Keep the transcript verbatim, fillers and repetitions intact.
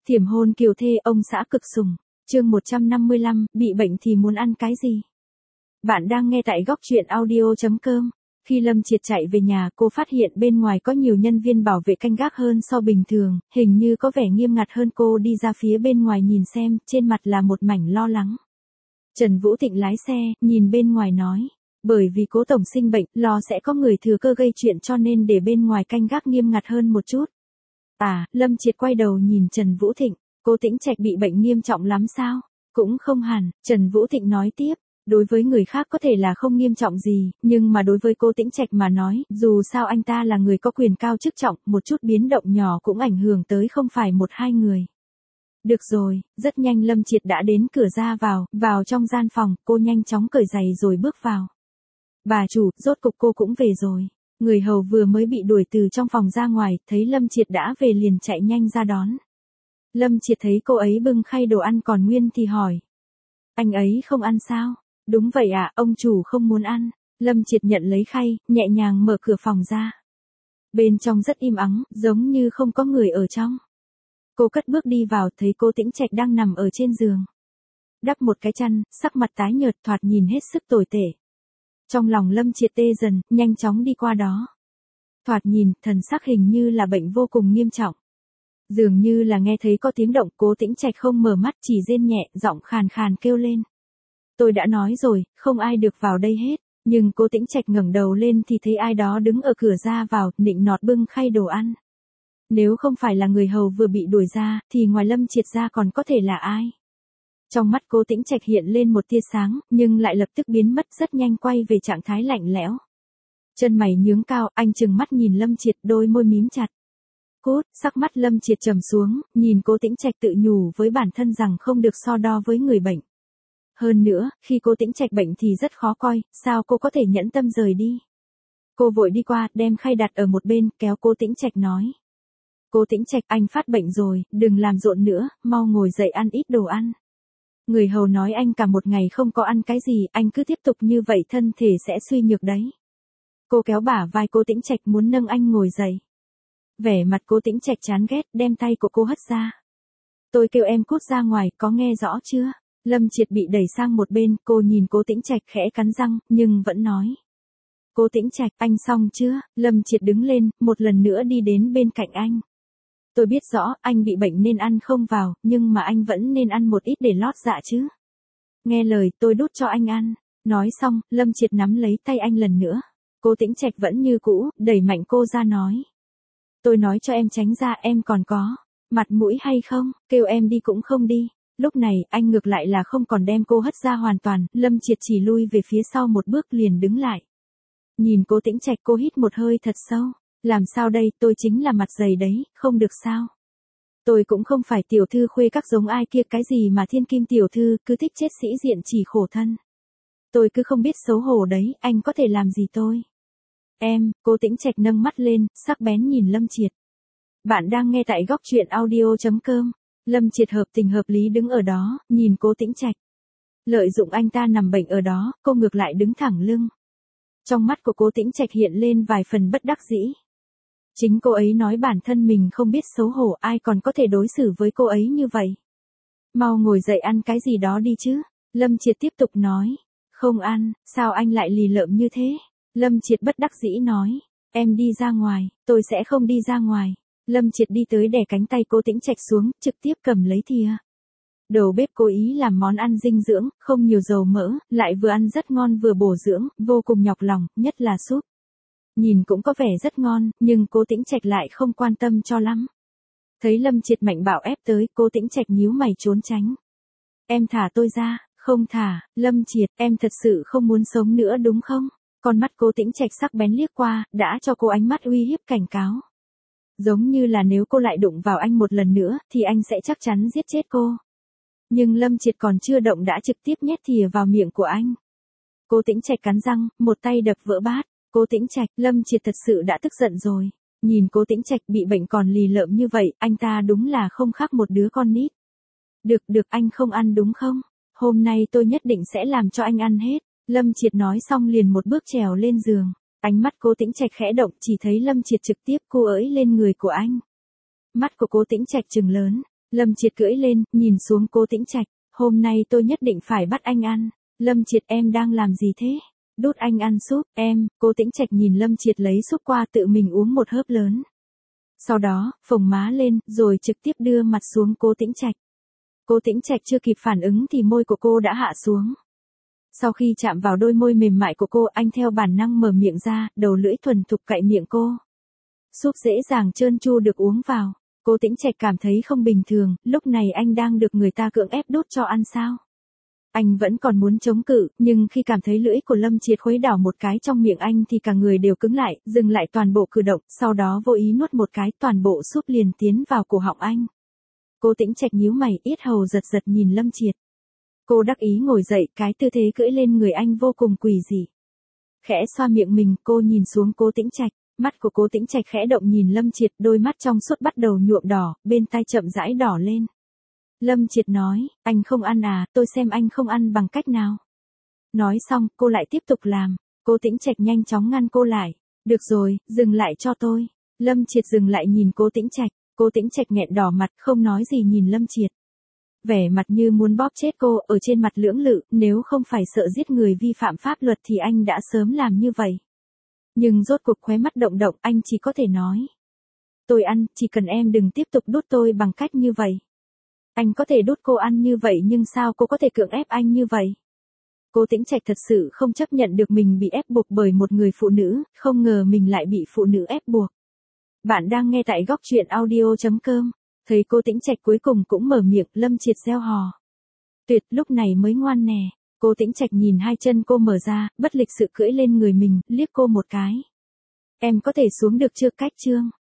Thiểm hôn kiều thê ông xã cực sủng. Chương một trăm năm mươi lăm, bị bệnh thì muốn ăn cái gì? Bạn đang nghe tại góc truyện audio chấm com. Khi Lâm Triệt chạy về nhà, cô phát hiện bên ngoài có nhiều nhân viên bảo vệ canh gác hơn so bình thường, hình như có vẻ nghiêm ngặt hơn. Cô đi ra phía bên ngoài nhìn xem, trên mặt là một mảnh lo lắng. Trần Vũ Thịnh lái xe, nhìn bên ngoài nói, bởi vì Cố tổng sinh bệnh, lo sẽ có người thừa cơ gây chuyện cho nên để bên ngoài canh gác nghiêm ngặt hơn một chút. À, Lâm Triệt quay đầu nhìn Trần Vũ Thịnh, Cố Tĩnh Trạch bị bệnh nghiêm trọng lắm sao? Cũng không hẳn, Trần Vũ Thịnh nói tiếp, đối với người khác có thể là không nghiêm trọng gì, nhưng mà đối với Cố Tĩnh Trạch mà nói, dù sao anh ta là người có quyền cao chức trọng, một chút biến động nhỏ cũng ảnh hưởng tới không phải một hai người. Được rồi, rất nhanh Lâm Triệt đã đến cửa ra vào, vào trong gian phòng, cô nhanh chóng cởi giày rồi bước vào. Bà chủ, rốt cục cô cũng về rồi. Người hầu vừa mới bị đuổi từ trong phòng ra ngoài, thấy Lâm Triệt đã về liền chạy nhanh ra đón. Lâm Triệt thấy cô ấy bưng khay đồ ăn còn nguyên thì hỏi. Anh ấy không ăn sao? Đúng vậy ạ, ông chủ không muốn ăn. Lâm Triệt nhận lấy khay, nhẹ nhàng mở cửa phòng ra. Bên trong rất im ắng, giống như không có người ở trong. Cô cất bước đi vào, thấy Cố Tĩnh Trạch đang nằm ở trên giường. Đắp một cái chăn, sắc mặt tái nhợt, thoạt nhìn hết sức tồi tệ. Trong lòng Lâm Triệt tê dần, nhanh chóng đi qua đó. Thoạt nhìn, thần sắc hình như là bệnh vô cùng nghiêm trọng. Dường như là nghe thấy có tiếng động, Cố Tĩnh Trạch không mở mắt, chỉ rên nhẹ, giọng khàn khàn kêu lên. Tôi đã nói rồi, không ai được vào đây hết. Nhưng Cố Tĩnh Trạch ngẩng đầu lên thì thấy ai đó đứng ở cửa ra vào, nịnh nọt bưng khay đồ ăn. Nếu không phải là người hầu vừa bị đuổi ra, thì ngoài Lâm Triệt ra còn có thể là ai? Trong mắt Cố Tĩnh Trạch hiện lên một tia sáng, nhưng lại lập tức biến mất, rất nhanh quay về trạng thái lạnh lẽo. Chân mày nhướng cao, anh trừng mắt nhìn Lâm Triệt, đôi môi mím chặt. Cút, sắc mắt Lâm Triệt trầm xuống, nhìn Cố Tĩnh Trạch tự nhủ với bản thân rằng không được so đo với người bệnh. Hơn nữa, khi Cố Tĩnh Trạch bệnh thì rất khó coi, sao cô có thể nhẫn tâm rời đi? Cô vội đi qua, đem khay đặt ở một bên, kéo Cố Tĩnh Trạch nói. Cố Tĩnh Trạch, anh phát bệnh rồi, đừng làm rộn nữa, mau ngồi dậy ăn ít đồ ăn. Người hầu nói anh cả một ngày không có ăn cái gì, anh cứ tiếp tục như vậy thân thể sẽ suy nhược đấy. Cô kéo bả vai Cố Tĩnh Trạch muốn nâng anh ngồi dậy. Vẻ mặt Cố Tĩnh Trạch chán ghét, đem tay của cô hất ra. Tôi kêu em cút ra ngoài, có nghe rõ chưa? Lâm Triệt bị đẩy sang một bên, cô nhìn Cố Tĩnh Trạch khẽ cắn răng, nhưng vẫn nói. Cố Tĩnh Trạch, anh xong chưa? Lâm Triệt đứng lên, một lần nữa đi đến bên cạnh anh. Tôi biết rõ, anh bị bệnh nên ăn không vào, nhưng mà anh vẫn nên ăn một ít để lót dạ chứ. Nghe lời, tôi đút cho anh ăn. Nói xong, Lâm Triệt nắm lấy tay anh lần nữa. Cố Tĩnh Trạch vẫn như cũ, đẩy mạnh cô ra nói. Tôi nói cho em tránh ra, em còn có mặt mũi hay không, kêu em đi cũng không đi. Lúc này, anh ngược lại là không còn đem cô hất ra hoàn toàn, Lâm Triệt chỉ lui về phía sau một bước liền đứng lại. Nhìn Cố Tĩnh Trạch, cô hít một hơi thật sâu. Làm sao đây, tôi chính là mặt dày đấy, không được sao? Tôi cũng không phải tiểu thư khuê các giống ai kia, cái gì mà thiên kim tiểu thư, cứ thích chết sĩ diện chỉ khổ thân. Tôi cứ không biết xấu hổ đấy, anh có thể làm gì tôi? Em, Cố Tĩnh Trạch nâng mắt lên, sắc bén nhìn Lâm Triệt. Bạn đang nghe tại góc truyện audio chấm com. Lâm Triệt hợp tình hợp lý đứng ở đó, nhìn Cố Tĩnh Trạch. Lợi dụng anh ta nằm bệnh ở đó, cô ngược lại đứng thẳng lưng. Trong mắt của Cố Tĩnh Trạch hiện lên vài phần bất đắc dĩ. Chính cô ấy nói bản thân mình không biết xấu hổ, ai còn có thể đối xử với cô ấy như vậy. Mau ngồi dậy ăn cái gì đó đi chứ. Lâm Triệt tiếp tục nói. Không ăn, sao anh lại lì lợm như thế? Lâm Triệt bất đắc dĩ nói. Em đi ra ngoài, tôi sẽ không đi ra ngoài. Lâm Triệt đi tới đè cánh tay Cố Tĩnh Trạch xuống, trực tiếp cầm lấy thìa. Đầu bếp cố ý làm món ăn dinh dưỡng, không nhiều dầu mỡ, lại vừa ăn rất ngon vừa bổ dưỡng, vô cùng nhọc lòng, nhất là súp. Nhìn cũng có vẻ rất ngon, nhưng Cố Tĩnh Trạch lại không quan tâm cho lắm. Thấy Lâm Triệt mạnh bạo ép tới, Cố Tĩnh Trạch nhíu mày trốn tránh. Em thả tôi ra, không thả, Lâm Triệt, em thật sự không muốn sống nữa đúng không? Con mắt Cố Tĩnh Trạch sắc bén liếc qua, đã cho cô ánh mắt uy hiếp cảnh cáo. Giống như là nếu cô lại đụng vào anh một lần nữa, thì anh sẽ chắc chắn giết chết cô. Nhưng Lâm Triệt còn chưa động đã trực tiếp nhét thìa vào miệng của anh. Cố Tĩnh Trạch cắn răng, một tay đập vỡ bát. Cố Tĩnh Trạch, Lâm Triệt thật sự đã tức giận rồi. Nhìn Cố Tĩnh Trạch bị bệnh còn lì lợm như vậy, anh ta đúng là không khác một đứa con nít. Được được, anh không ăn đúng không? Hôm nay tôi nhất định sẽ làm cho anh ăn hết. Lâm Triệt nói xong liền một bước trèo lên giường. Ánh mắt Cố Tĩnh Trạch khẽ động, chỉ thấy Lâm Triệt trực tiếp cô ới lên người của anh. Mắt của Cố Tĩnh Trạch trừng lớn. Lâm Triệt cưỡi lên, nhìn xuống Cố Tĩnh Trạch, hôm nay tôi nhất định phải bắt anh ăn. Lâm Triệt em đang làm gì thế? Đút anh ăn súp, em, Cố Tĩnh Trạch nhìn Lâm Triệt lấy súp qua tự mình uống một hớp lớn. Sau đó, phồng má lên, rồi trực tiếp đưa mặt xuống Cố Tĩnh Trạch. Cố Tĩnh Trạch chưa kịp phản ứng thì môi của cô đã hạ xuống. Sau khi chạm vào đôi môi mềm mại của cô, anh theo bản năng mở miệng ra, đầu lưỡi thuần thục cạy miệng cô. Súp dễ dàng trơn tru được uống vào. Cố Tĩnh Trạch cảm thấy không bình thường, lúc này anh đang được người ta cưỡng ép đút cho ăn sao? Anh vẫn còn muốn chống cự, nhưng khi cảm thấy lưỡi của Lâm Triệt khuấy đảo một cái trong miệng anh thì cả người đều cứng lại, dừng lại toàn bộ cử động, sau đó vô ý nuốt một cái, toàn bộ súp liền tiến vào cổ họng anh. Cố Tĩnh Trạch nhíu mày, yết hầu giật giật nhìn Lâm Triệt. Cô đắc ý ngồi dậy, cái tư thế cưỡi lên người anh vô cùng quỷ dị. Khẽ xoa miệng mình, cô nhìn xuống Cố Tĩnh Trạch, mắt của Cố Tĩnh Trạch khẽ động nhìn Lâm Triệt, đôi mắt trong suốt bắt đầu nhuộm đỏ, bên tai chậm rãi đỏ lên. Lâm Triệt nói, anh không ăn à, tôi xem anh không ăn bằng cách nào. Nói xong, cô lại tiếp tục làm. Cố Tĩnh Trạch nhanh chóng ngăn cô lại. Được rồi, dừng lại cho tôi. Lâm Triệt dừng lại nhìn Cố Tĩnh Trạch. Cố Tĩnh Trạch nghẹn đỏ mặt, không nói gì nhìn Lâm Triệt. Vẻ mặt như muốn bóp chết cô, ở trên mặt lưỡng lự, nếu không phải sợ giết người vi phạm pháp luật thì anh đã sớm làm như vậy. Nhưng rốt cuộc khóe mắt động động, anh chỉ có thể nói. Tôi ăn, chỉ cần em đừng tiếp tục đút tôi bằng cách như vậy. Anh có thể đút cô ăn như vậy nhưng sao cô có thể cưỡng ép anh như vậy? Cố Tĩnh Trạch thật sự không chấp nhận được mình bị ép buộc bởi một người phụ nữ, không ngờ mình lại bị phụ nữ ép buộc. Bạn đang nghe tại góc truyện audio chấm com. Thấy Cố Tĩnh Trạch cuối cùng cũng mở miệng, Lâm Triệt reo hò. Tuyệt, lúc này mới ngoan nè. Cố Tĩnh Trạch nhìn hai chân cô mở ra, bất lịch sự cưỡi lên người mình, liếc cô một cái. Em có thể xuống được chưa? Cách chương.